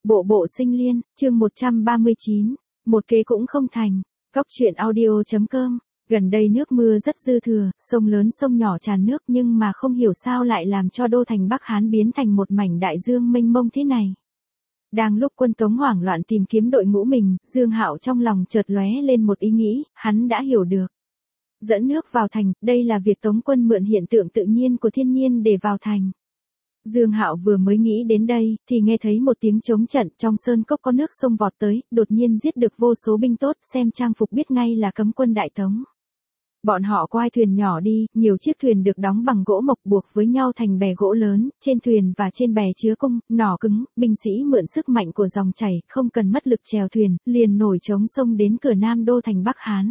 Bộ bộ sinh liên, chương 139, một kế cũng không thành. Góc truyện audio.com. Gần đây nước mưa rất dư thừa, sông lớn sông nhỏ tràn nước nhưng mà không hiểu sao lại làm cho đô thành Bắc Hán biến thành một mảnh đại dương mênh mông thế này. Đang lúc quân Tống hoảng loạn tìm kiếm đội ngũ mình, Dương Hạo trong lòng chợt lóe lên một ý nghĩ, hắn đã hiểu được. Dẫn nước vào thành, đây là việc Tống quân mượn hiện tượng tự nhiên của thiên nhiên để vào thành. Dương Hạo vừa mới nghĩ đến đây, thì nghe thấy một tiếng trống trận, trong sơn cốc có nước sông vọt tới, đột nhiên giết được vô số binh tốt, xem trang phục biết ngay là cấm quân Đại Tống. Bọn họ quay thuyền nhỏ đi, nhiều chiếc thuyền được đóng bằng gỗ mộc buộc với nhau thành bè gỗ lớn, trên thuyền và trên bè chứa cung, nỏ cứng, binh sĩ mượn sức mạnh của dòng chảy, không cần mất lực chèo thuyền, liền nổi trống sông đến cửa Nam đô thành Bắc Hán.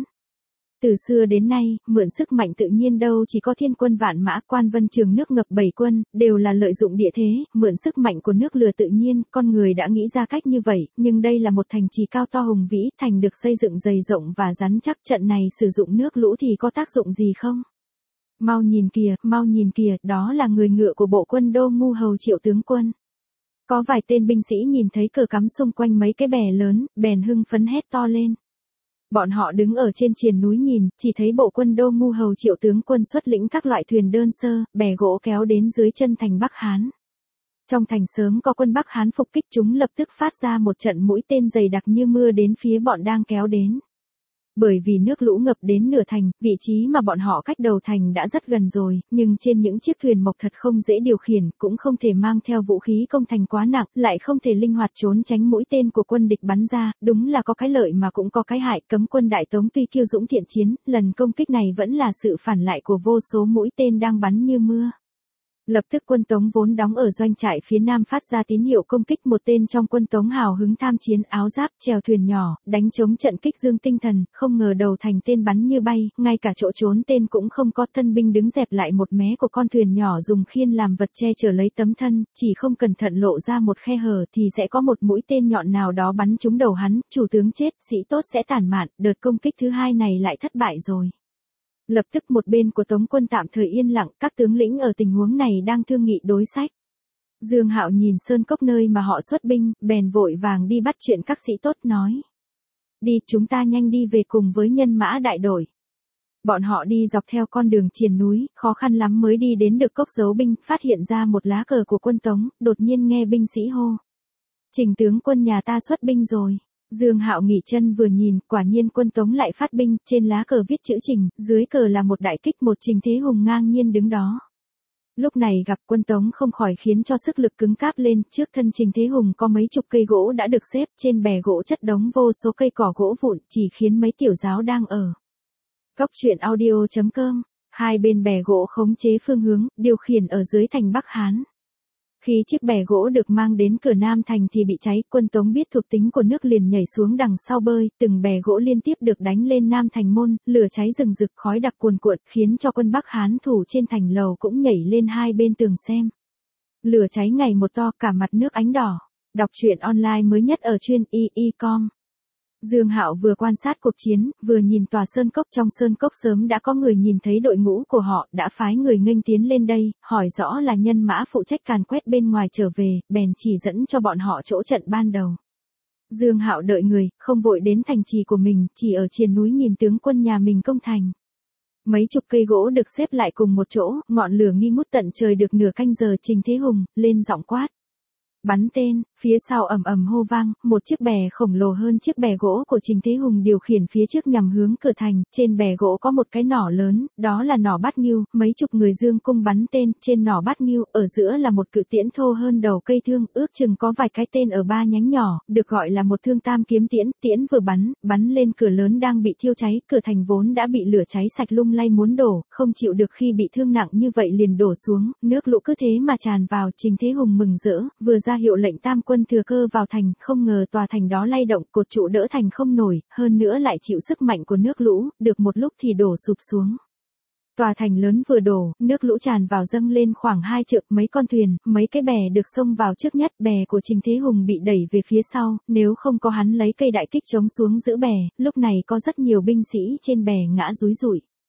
Từ xưa đến nay, mượn sức mạnh tự nhiên đâu chỉ có thiên quân vạn mã, quan vân trường nước ngập 7 quân, đều là lợi dụng địa thế, mượn sức mạnh của nước lừa tự nhiên, con người đã nghĩ ra cách như vậy, nhưng đây là một thành trì cao to hùng vĩ, thành được xây dựng dày rộng và rắn chắc, trận này sử dụng nước lũ thì có tác dụng gì không? Mau nhìn kìa, đó là người ngựa của bộ quân Đô Ngu Hầu Triệu tướng quân. Có vài tên binh sĩ nhìn thấy cờ cắm xung quanh mấy cái bè lớn, bèn hưng phấn hét to lên. Bọn họ đứng ở trên triền núi nhìn, chỉ thấy bộ quân Đô Ngu Hầu Triệu tướng quân xuất lĩnh các loại thuyền đơn sơ, bè gỗ kéo đến dưới chân thành Bắc Hán. Trong thành sớm có quân Bắc Hán phục kích, chúng lập tức phát ra một trận mũi tên dày đặc như mưa đến phía bọn đang kéo đến. Bởi vì nước lũ ngập đến nửa thành, vị trí mà bọn họ cách đầu thành đã rất gần rồi, nhưng trên những chiếc thuyền mộc thật không dễ điều khiển, cũng không thể mang theo vũ khí công thành quá nặng, lại không thể linh hoạt trốn tránh mũi tên của quân địch bắn ra, đúng là có cái lợi mà cũng có cái hại. Cấm quân Đại Tống tuy kiêu dũng thiện chiến, lần công kích này vẫn là sự phản lại của vô số mũi tên đang bắn như mưa. Lập tức quân Tống vốn đóng ở doanh trại phía nam phát ra tín hiệu công kích, một tên trong quân Tống hào hứng tham chiến, áo giáp, chèo thuyền nhỏ, đánh chống trận kích dương tinh thần, không ngờ đầu thành tên bắn như bay, ngay cả chỗ trốn tên cũng không có, thân binh đứng dẹp lại một mé của con thuyền nhỏ dùng khiên làm vật che chở lấy tấm thân, chỉ không cẩn thận lộ ra một khe hở thì sẽ có một mũi tên nhọn nào đó bắn trúng đầu hắn, chủ tướng chết, sĩ tốt sẽ tản mạn, đợt công kích thứ hai này lại thất bại rồi. Lập tức một bên của Tống quân tạm thời yên lặng, các tướng lĩnh ở tình huống này đang thương nghị đối sách. Dương Hạo nhìn sơn cốc nơi mà họ xuất binh, bèn vội vàng đi bắt chuyện các sĩ tốt nói. Đi, chúng ta nhanh đi về cùng với nhân mã đại đội. Bọn họ đi dọc theo con đường triền núi, khó khăn lắm mới đi đến được cốc giấu binh, phát hiện ra một lá cờ của quân Tống, đột nhiên nghe binh sĩ hô. Trình tướng quân nhà ta xuất binh rồi. Dương Hạo nghỉ chân vừa nhìn, quả nhiên quân Tống lại phát binh, trên lá cờ viết chữ Trình, dưới cờ là một đại kích, một Trình Thế Hùng ngang nhiên đứng đó. Lúc này gặp quân Tống không khỏi khiến cho sức lực cứng cáp lên, trước thân Trình Thế Hùng có mấy chục cây gỗ đã được xếp, trên bè gỗ chất đống vô số cây cỏ gỗ vụn, chỉ khiến mấy tiểu giáo đang ở. Góc truyện audio.com, hai bên bè gỗ khống chế phương hướng, điều khiển ở dưới thành Bắc Hán. Khi chiếc bè gỗ được mang đến cửa Nam thành thì bị cháy, quân Tống biết thuộc tính của nước liền nhảy xuống đằng sau bơi, từng bè gỗ liên tiếp được đánh lên Nam thành môn, lửa cháy rừng rực, khói đặc cuồn cuộn, khiến cho quân Bắc Hán thủ trên thành lầu cũng nhảy lên hai bên tường xem. Lửa cháy ngày một to, cả mặt nước ánh đỏ. Đọc truyện online mới nhất ở truyện y.com. Dương Hạo vừa quan sát cuộc chiến, vừa nhìn tòa sơn cốc, trong sơn cốc sớm đã có người nhìn thấy đội ngũ của họ, đã phái người nghênh tiến lên đây, hỏi rõ là nhân mã phụ trách càn quét bên ngoài trở về, bèn chỉ dẫn cho bọn họ chỗ trận ban đầu. Dương Hạo đợi người, không vội đến thành trì của mình, chỉ ở triền núi nhìn tướng quân nhà mình công thành. Mấy chục cây gỗ được xếp lại cùng một chỗ, ngọn lửa nghi ngút tận trời được nửa canh giờ, Trình Thế Hùng lên giọng quát. Bắn tên, phía sau ầm ầm hô vang, một chiếc bè khổng lồ hơn chiếc bè gỗ của Trình Thế Hùng điều khiển phía trước nhằm hướng cửa thành, trên bè gỗ có một cái nỏ lớn, đó là nỏ bát ngưu, mấy chục người dương cung bắn tên, trên nỏ bát ngưu, ở giữa là một cự tiễn thô hơn đầu cây thương, ước chừng có vài cái tên ở ba nhánh nhỏ, được gọi là một thương tam kiếm tiễn, tiễn vừa bắn lên cửa lớn đang bị thiêu cháy, cửa thành vốn đã bị lửa cháy sạch lung lay muốn đổ, không chịu được khi bị thương nặng như vậy liền đổ xuống, nước lũ cứ thế mà tràn vào, Trình Thế Hùng mừng rỡ, vừa ra hiệu lệnh tam quân thừa cơ vào thành, không ngờ tòa thành đó lay động, cột trụ đỡ thành không nổi, hơn nữa lại chịu sức mạnh của nước lũ, được một lúc thì đổ sụp xuống. Tòa thành lớn vừa đổ, nước lũ tràn vào dâng lên khoảng 2 trượng, mấy con thuyền, mấy cái bè được xông vào trước nhất, bè của Trình Thế Hùng bị đẩy về phía sau, nếu không có hắn lấy cây đại kích chống xuống giữ bè, lúc này có rất nhiều binh sĩ trên bè ngã rúi rụi.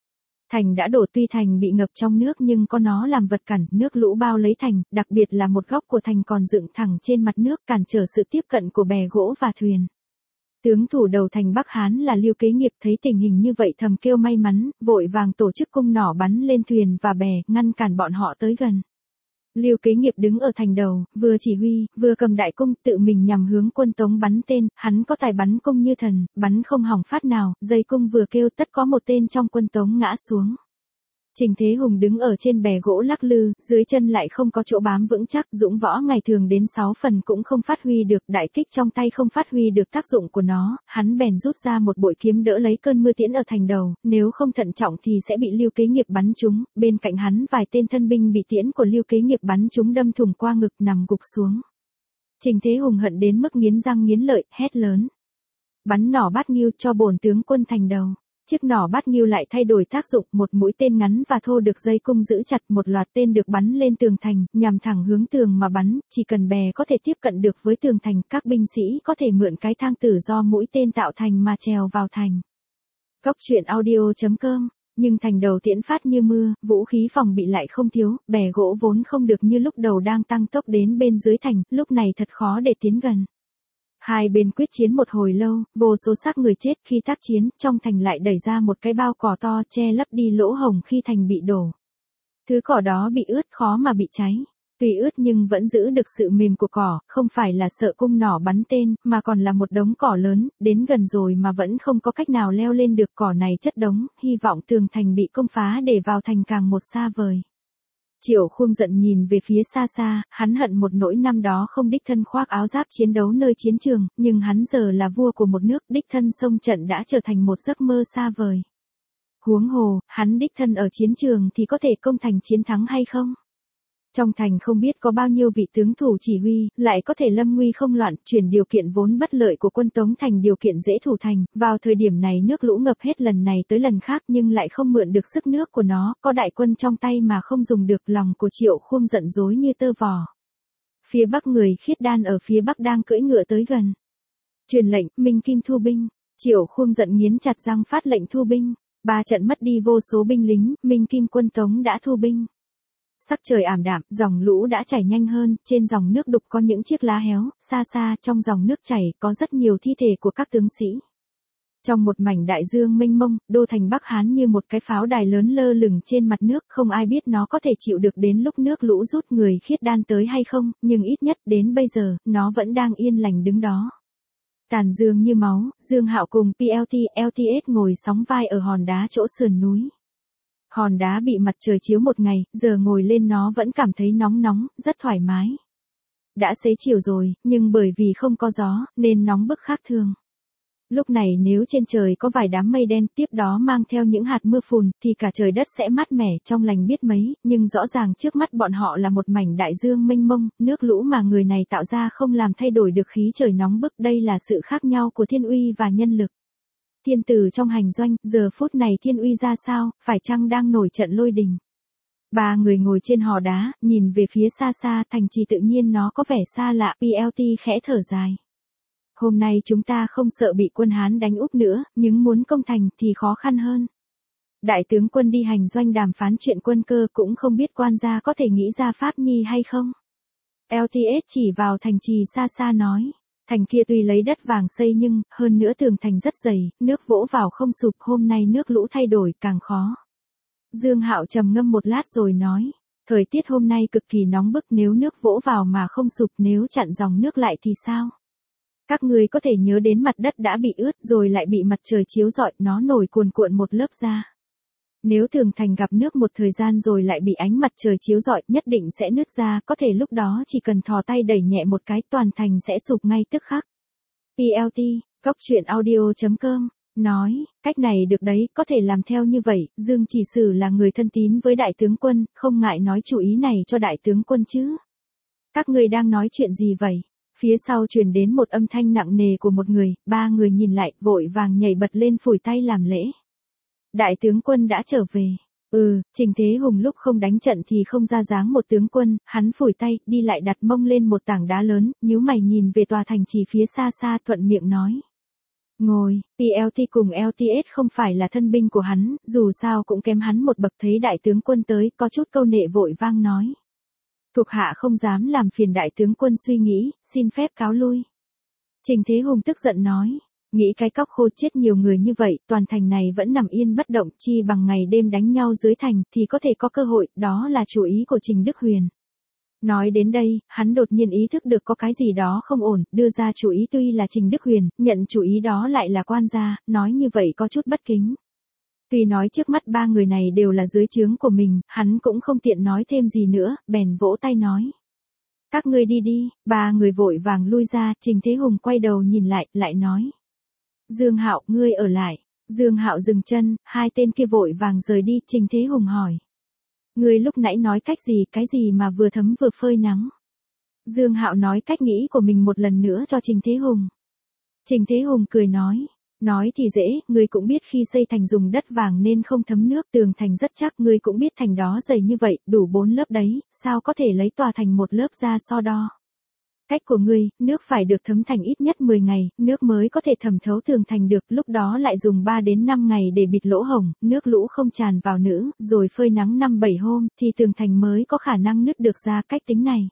Thành đã đổ, tuy thành bị ngập trong nước nhưng có nó làm vật cản, nước lũ bao lấy thành, đặc biệt là một góc của thành còn dựng thẳng trên mặt nước cản trở sự tiếp cận của bè gỗ và thuyền. Tướng thủ đầu thành Bắc Hán là Lưu Kế Nghiệp thấy tình hình như vậy thầm kêu may mắn, vội vàng tổ chức cung nỏ bắn lên thuyền và bè, ngăn cản bọn họ tới gần. Lưu Kế Nghiệp đứng ở thành đầu, vừa chỉ huy, vừa cầm đại cung tự mình nhằm hướng quân Tống bắn tên, hắn có tài bắn cung như thần, bắn không hỏng phát nào, dây cung vừa kêu tất có một tên trong quân Tống ngã xuống. Trình Thế Hùng đứng ở trên bè gỗ lắc lư, dưới chân lại không có chỗ bám vững chắc, dũng võ ngày thường đến 6 phần cũng không phát huy được, đại kích trong tay không phát huy được tác dụng của nó, hắn bèn rút ra một bội kiếm đỡ lấy cơn mưa tiễn ở thành đầu, nếu không thận trọng thì sẽ bị Lưu Kế Nghiệp bắn trúng, bên cạnh hắn vài tên thân binh bị tiễn của Lưu Kế Nghiệp bắn trúng đâm thủng qua ngực nằm gục xuống. Trình Thế Hùng hận đến mức nghiến răng nghiến lợi, hét lớn: "Bắn nỏ bát nghiêu cho bổn tướng quân thành đầu." Chiếc nỏ bát nghiêu lại thay đổi tác dụng, một mũi tên ngắn và thô được dây cung giữ chặt, một loạt tên được bắn lên tường thành, nhằm thẳng hướng tường mà bắn, chỉ cần bè có thể tiếp cận được với tường thành, các binh sĩ có thể mượn cái thang tử do mũi tên tạo thành mà trèo vào thành. Góc truyện audio.com. Nhưng thành đầu tiễn phát như mưa, vũ khí phòng bị lại không thiếu, bè gỗ vốn không được như lúc đầu đang tăng tốc đến bên dưới thành, lúc này thật khó để tiến gần. Hai bên quyết chiến một hồi lâu, vô số xác người chết khi tác chiến, trong thành lại đẩy ra một cái bao cỏ to che lấp đi lỗ hổng khi thành bị đổ. Thứ cỏ đó bị ướt khó mà bị cháy. Tuy ướt nhưng vẫn giữ được sự mềm của cỏ, không phải là sợ cung nỏ bắn tên, mà còn là một đống cỏ lớn, đến gần rồi mà vẫn không có cách nào leo lên được, cỏ này chất đống, hy vọng tường thành bị công phá để vào thành càng một xa vời. Triệu Khuông giận nhìn về phía xa xa, hắn hận một nỗi năm đó không đích thân khoác áo giáp chiến đấu nơi chiến trường, nhưng hắn giờ là vua của một nước, đích thân xông trận đã trở thành một giấc mơ xa vời. Huống hồ, hắn đích thân ở chiến trường thì có thể công thành chiến thắng hay không? Trong thành không biết có bao nhiêu vị tướng thủ chỉ huy, lại có thể lâm nguy không loạn, chuyển điều kiện vốn bất lợi của quân Tống thành điều kiện dễ thủ thành, vào thời điểm này nước lũ ngập hết lần này tới lần khác nhưng lại không mượn được sức nước của nó, có đại quân trong tay mà không dùng được, lòng của Triệu Khuông giận dối như tơ vò. Phía bắc người Khiết Đan ở phía bắc đang cưỡi ngựa tới gần. Truyền lệnh, Minh Kim thu binh. Triệu Khuông giận nghiến chặt răng phát lệnh thu binh. 3 trận mất đi vô số binh lính, Minh Kim quân Tống đã thu binh. Sắc trời ảm đạm, dòng lũ đã chảy nhanh hơn, trên dòng nước đục có những chiếc lá héo, xa xa trong dòng nước chảy có rất nhiều thi thể của các tướng sĩ. Trong một mảnh đại dương mênh mông, đô thành Bắc Hán như một cái pháo đài lớn lơ lửng trên mặt nước, không ai biết nó có thể chịu được đến lúc nước lũ rút người Khiết Đan tới hay không, nhưng ít nhất đến bây giờ, nó vẫn đang yên lành đứng đó. Tàn dương như máu, Dương Hạo cùng LTS ngồi sóng vai ở hòn đá chỗ sườn núi. Hòn đá bị mặt trời chiếu một ngày, giờ ngồi lên nó vẫn cảm thấy nóng nóng, rất thoải mái. Đã xế chiều rồi, nhưng bởi vì không có gió, nên nóng bức khác thường. Lúc này nếu trên trời có vài đám mây đen tiếp đó mang theo những hạt mưa phùn, thì cả trời đất sẽ mát mẻ trong lành biết mấy, nhưng rõ ràng trước mắt bọn họ là một mảnh đại dương mênh mông, nước lũ mà người này tạo ra không làm thay đổi được khí trời nóng bức, đây là sự khác nhau của thiên uy và nhân lực. Thiên tử trong hành doanh, giờ phút này thiên uy ra sao, phải chăng đang nổi trận lôi đình? 3 người ngồi trên hò đá, nhìn về phía xa xa, thành trì tự nhiên nó có vẻ xa lạ, PLT khẽ thở dài. Hôm nay chúng ta không sợ bị quân Hán đánh úp nữa, nhưng muốn công thành thì khó khăn hơn. Đại tướng quân đi hành doanh đàm phán chuyện quân cơ cũng không biết quan gia có thể nghĩ ra pháp nhi hay không. LTS chỉ vào thành trì xa xa nói. Thành kia tuy lấy đất vàng xây nhưng, hơn nữa tường thành rất dày, nước vỗ vào không sụp, hôm nay nước lũ thay đổi càng khó. Dương Hạo trầm ngâm một lát rồi nói, thời tiết hôm nay cực kỳ nóng bức, nếu nước vỗ vào mà không sụp, nếu chặn dòng nước lại thì sao? Các người có thể nhớ đến mặt đất đã bị ướt rồi lại bị mặt trời chiếu rọi, nó nổi cuồn cuộn một lớp da. Nếu tường thành gặp nước một thời gian rồi lại bị ánh mặt trời chiếu rọi, nhất định sẽ nứt ra, có thể lúc đó chỉ cần thò tay đẩy nhẹ một cái, toàn thành sẽ sụp ngay tức khắc. PLT, góc truyện audio.com, nói, cách này được đấy, có thể làm theo như vậy, Dương Chỉ Sử là người thân tín với đại tướng quân, không ngại nói chủ ý này cho đại tướng quân chứ. Các người đang nói chuyện gì vậy? Phía sau truyền đến một âm thanh nặng nề của một người, 3 người nhìn lại, vội vàng nhảy bật lên phủi tay làm lễ. Đại tướng quân đã trở về. Trình Thế Hùng lúc không đánh trận thì không ra dáng một tướng quân, hắn phủi tay, đi lại đặt mông lên một tảng đá lớn, nhíu mày nhìn về tòa thành trì phía xa xa, thuận miệng nói. Ngồi, PLT cùng LTS không phải là thân binh của hắn, dù sao cũng kém hắn một bậc, thấy đại tướng quân tới, có chút câu nệ vội vang nói. Thuộc hạ không dám làm phiền đại tướng quân suy nghĩ, xin phép cáo lui. Trình Thế Hùng tức giận nói. Nghĩ cái cóc khô chết nhiều người như vậy, toàn thành này vẫn nằm yên bất động, chi bằng ngày đêm đánh nhau dưới thành, thì có thể có cơ hội, đó là chủ ý của Trình Đức Huyền. Nói đến đây, hắn đột nhiên ý thức được có cái gì đó không ổn, đưa ra chủ ý tuy là Trình Đức Huyền, nhận chủ ý đó lại là quan gia, nói như vậy có chút bất kính. Tuy nói trước mắt ba người này đều là dưới trướng của mình, hắn cũng không tiện nói thêm gì nữa, bèn vỗ tay nói. Các ngươi đi đi, ba người vội vàng lui ra, Trình Thế Hùng quay đầu nhìn lại, lại nói. Dương Hạo, ngươi ở lại. Dương Hạo dừng chân, hai tên kia vội vàng rời đi, Trình Thế Hùng hỏi. Ngươi lúc nãy nói cách gì, cái gì mà vừa thấm vừa phơi nắng? Dương Hạo nói cách nghĩ của mình một lần nữa cho Trình Thế Hùng. Trình Thế Hùng cười nói thì dễ, ngươi cũng biết khi xây thành dùng đất vàng nên không thấm nước, tường thành rất chắc, ngươi cũng biết thành đó dày như vậy, đủ 4 lớp đấy, sao có thể lấy tòa thành một lớp ra so đo. Cách của ngươi, nước phải được thấm thành ít nhất 10 ngày, nước mới có thể thẩm thấu tường thành được, lúc đó lại dùng 3 đến 5 ngày để bịt lỗ hổng, nước lũ không tràn vào nữa, rồi phơi nắng 5-7 hôm, thì tường thành mới có khả năng nứt được ra. Cách tính này.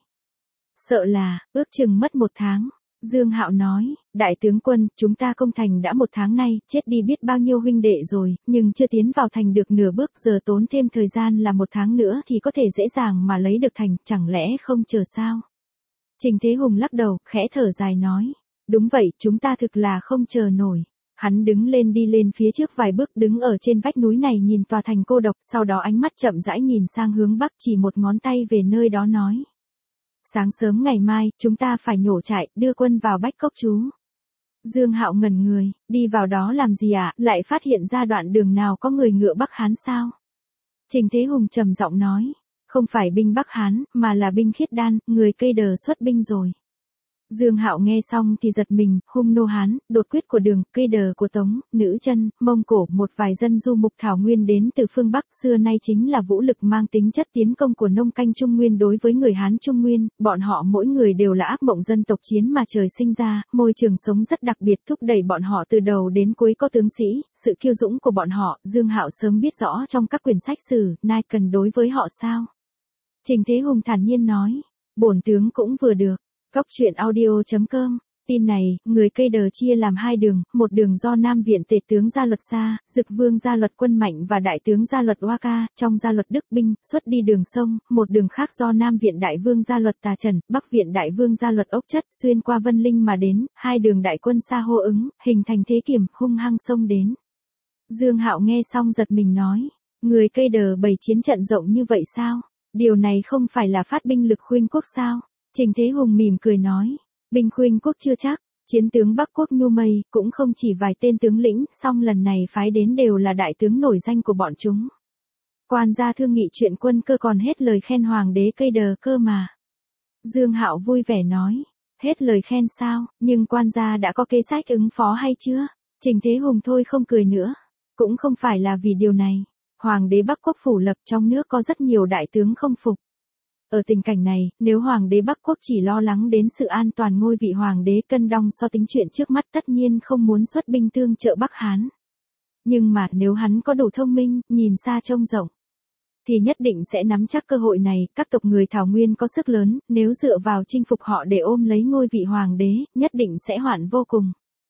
Sợ là, ước chừng mất 1 tháng. Dương Hạo nói, đại tướng quân, chúng ta công thành đã 1 tháng nay, chết đi biết bao nhiêu huynh đệ rồi, nhưng chưa tiến vào thành được nửa bước, giờ tốn thêm thời gian là 1 tháng nữa thì có thể dễ dàng mà lấy được thành, chẳng lẽ không chờ sao? Trình Thế Hùng lắc đầu, khẽ thở dài nói. Đúng vậy, chúng ta thực là không chờ nổi. Hắn đứng lên đi lên phía trước vài bước, đứng ở trên vách núi này nhìn tòa thành cô độc, sau đó ánh mắt chậm rãi nhìn sang hướng bắc, chỉ một ngón tay về nơi đó nói. Sáng sớm ngày mai, chúng ta phải nhổ trại, đưa quân vào Bách Cốc trú. Dương Hạo ngẩn người, đi vào đó làm gì ạ, lại phát hiện ra đoạn đường nào có người ngựa Bắc Hán sao? Trình Thế Hùng trầm giọng nói. Không phải binh Bắc Hán, mà là binh Khiết Đan, người cây đờ xuất binh rồi. Dương Hạo nghe xong thì giật mình, Hung Nô Hán, đột quyết của Đường, cây đờ của Tống, Nữ Chân, Mông Cổ, một vài dân du mục thảo nguyên đến từ phương Bắc, xưa nay chính là vũ lực mang tính chất tiến công của nông canh Trung Nguyên đối với người Hán Trung Nguyên, bọn họ mỗi người đều là ác mộng dân tộc chiến mà trời sinh ra, môi trường sống rất đặc biệt thúc đẩy bọn họ từ đầu đến cuối có tướng sĩ, sự kiêu dũng của bọn họ, Dương Hạo sớm biết rõ trong các quyển sách sử, nay cần đối với họ sao? Trình Thế Hùng thản nhiên nói, bổn tướng cũng vừa được. Góc truyện audio.com, tin này, người cây đờ chia làm 2 đường, một đường do Nam Viện Tể tướng Gia Luật Sa, Dực Vương Gia Luật Quân Mạnh và Đại tướng Gia Luật Oa Ca, trong Gia Luật Đức Binh, xuất đi đường sông, một đường khác do Nam Viện Đại Vương Gia Luật Tà Trần, Bắc Viện Đại Vương Gia Luật Ốc Chất, xuyên qua Vân Linh mà đến, 2 đường đại quân xa hô ứng, hình thành thế kiểm, hung hăng xông đến. Dương Hạo nghe xong giật mình nói, người cây đờ bày chiến trận rộng như vậy sao? Điều này không phải là phát binh lực khuynh quốc sao? Trình Thế Hùng mỉm cười nói, binh khuynh quốc chưa chắc, chiến tướng Bắc Quốc Nhu Mây cũng không chỉ vài tên tướng lĩnh, song lần này phái đến đều là đại tướng nổi danh của bọn chúng. Quan gia thương nghị chuyện quân cơ còn hết lời khen hoàng đế cây đờ cơ mà. Dương Hạo vui vẻ nói, hết lời khen sao, nhưng quan gia đã có kế sách ứng phó hay chưa? Trình Thế Hùng thôi không cười nữa, cũng không phải là vì điều này. Hoàng đế Bắc Quốc phủ lập trong nước có rất nhiều đại tướng không phục. Ở tình cảnh này, nếu Hoàng đế Bắc Quốc chỉ lo lắng đến sự an toàn ngôi vị Hoàng đế cân đong so tính chuyện trước mắt tất nhiên không muốn xuất binh tương trợ Bắc Hán. Nhưng mà nếu hắn có đủ thông minh, nhìn xa trông rộng, thì nhất định sẽ nắm chắc cơ hội này, các tộc người Thảo Nguyên có sức lớn, nếu dựa vào chinh phục họ để ôm lấy ngôi vị Hoàng đế, nhất định sẽ hoạn vô cùng.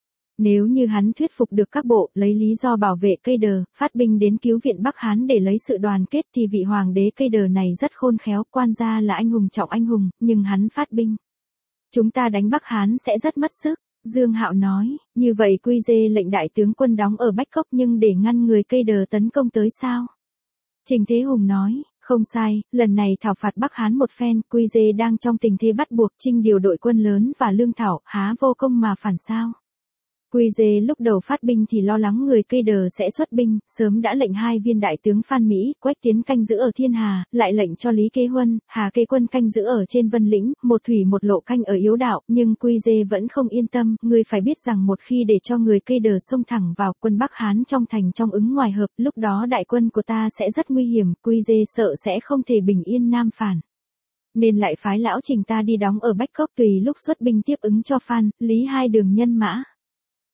Nếu như hắn thuyết phục được các bộ, lấy lý do bảo vệ cây đờ, phát binh đến cứu viện Bắc Hán để lấy sự đoàn kết thì vị hoàng đế cây đờ này rất khôn khéo, quan gia là anh hùng trọng anh hùng, nhưng hắn phát binh. Chúng ta đánh Bắc Hán sẽ rất mất sức, Dương Hạo nói, như vậy Quy Dê lệnh đại tướng quân đóng ở Bách Cốc nhưng để ngăn người cây đờ tấn công tới sao? Trình Thế Hùng nói, không sai, lần này thảo phạt Bắc Hán một phen, Quy Dê đang trong tình thế bắt buộc trinh điều đội quân lớn và lương thảo, há vô công mà phản sao? Quy Dê lúc đầu phát binh thì lo lắng người cây đờ sẽ xuất binh, sớm đã lệnh 2 viên đại tướng Phan Mỹ, Quách Tiến canh giữ ở Thiên Hà, lại lệnh cho Lý Kế Huân, Hà Kế Quân canh giữ ở trên Vân Lĩnh, một thủy một lộ canh ở yếu đạo, nhưng Quy Dê vẫn không yên tâm, người phải biết rằng một khi để cho người cây đờ xông thẳng vào quân Bắc Hán trong thành trong ứng ngoài hợp, lúc đó đại quân của ta sẽ rất nguy hiểm, Quy Dê sợ sẽ không thể bình yên nam phản. Nên lại phái lão Trình ta đi đóng ở Bách Cốc tùy lúc xuất binh tiếp ứng cho Phan, Lý 2 đường nhân mã.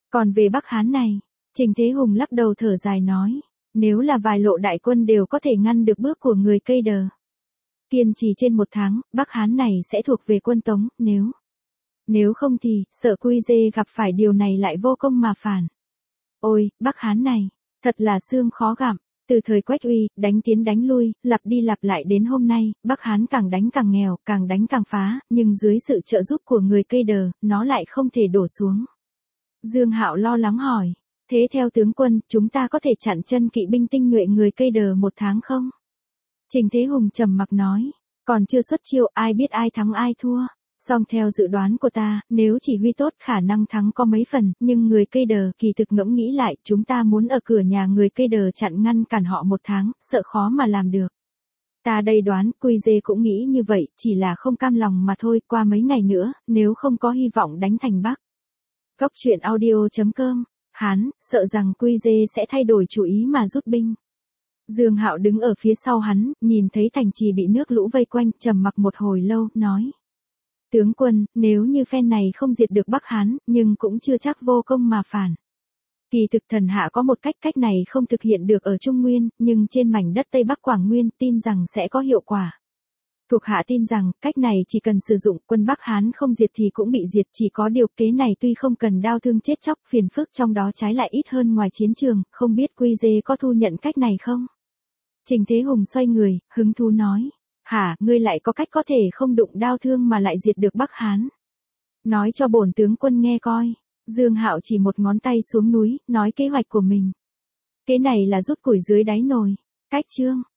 Còn về Bắc Hán này, Trình Thế Hùng lắc đầu thở dài nói, nếu là vài lộ đại quân đều có thể ngăn được bước của người Cây Đờ. Kiên trì trên 1 tháng, Bắc Hán này sẽ thuộc về quân Tống, nếu không thì, sợ Quy Dê gặp phải điều này lại vô công mà phản. Ôi, Bắc Hán này, thật là xương khó gặm, từ thời Quách Uy, đánh tiến đánh lui, lặp đi lặp lại đến hôm nay, Bắc Hán càng đánh càng nghèo, càng đánh càng phá, nhưng dưới sự trợ giúp của người Cây Đờ, nó lại không thể đổ xuống. Dương Hạo lo lắng hỏi, thế theo tướng quân, chúng ta có thể chặn chân kỵ binh tinh nhuệ người Cây Đờ 1 tháng không? Trình Thế Hùng trầm mặc nói, còn chưa xuất chiêu, ai biết ai thắng ai thua. Song theo dự đoán của ta, nếu chỉ huy tốt khả năng thắng có mấy phần, nhưng người Cây Đờ kỳ thực ngẫm nghĩ lại, chúng ta muốn ở cửa nhà người Cây Đờ chặn ngăn cản họ 1 tháng, sợ khó mà làm được. Ta đây đoán, Quy Dê cũng nghĩ như vậy, chỉ là không cam lòng mà thôi, qua mấy ngày nữa, nếu không có hy vọng đánh thành Bắc. Góc truyện audio.com, hắn, sợ rằng Quy Dê sẽ thay đổi chủ ý mà rút binh. Dương Hạo đứng ở phía sau hắn, nhìn thấy thành trì bị nước lũ vây quanh, trầm mặc một hồi lâu, nói. Tướng quân, nếu như phen này không diệt được Bắc Hán, nhưng cũng chưa chắc vô công mà phản. Kỳ thực thần hạ có một cách này không thực hiện được ở Trung Nguyên, nhưng trên mảnh đất Tây Bắc Quảng Nguyên tin rằng sẽ có hiệu quả. Thuộc hạ tin rằng, cách này chỉ cần sử dụng quân Bắc Hán không diệt thì cũng bị diệt, chỉ có điều kế này tuy không cần đao thương chết chóc, phiền phức trong đó trái lại ít hơn ngoài chiến trường, không biết Quy Dê có thu nhận cách này không? Trình Thế Hùng xoay người, hứng thú nói. Hả, ngươi lại có cách có thể không đụng đao thương mà lại diệt được Bắc Hán? Nói cho bổn tướng quân nghe coi. Dương Hạo chỉ một ngón tay xuống núi, nói kế hoạch của mình. Cái này là rút củi dưới đáy nồi. Cách chương.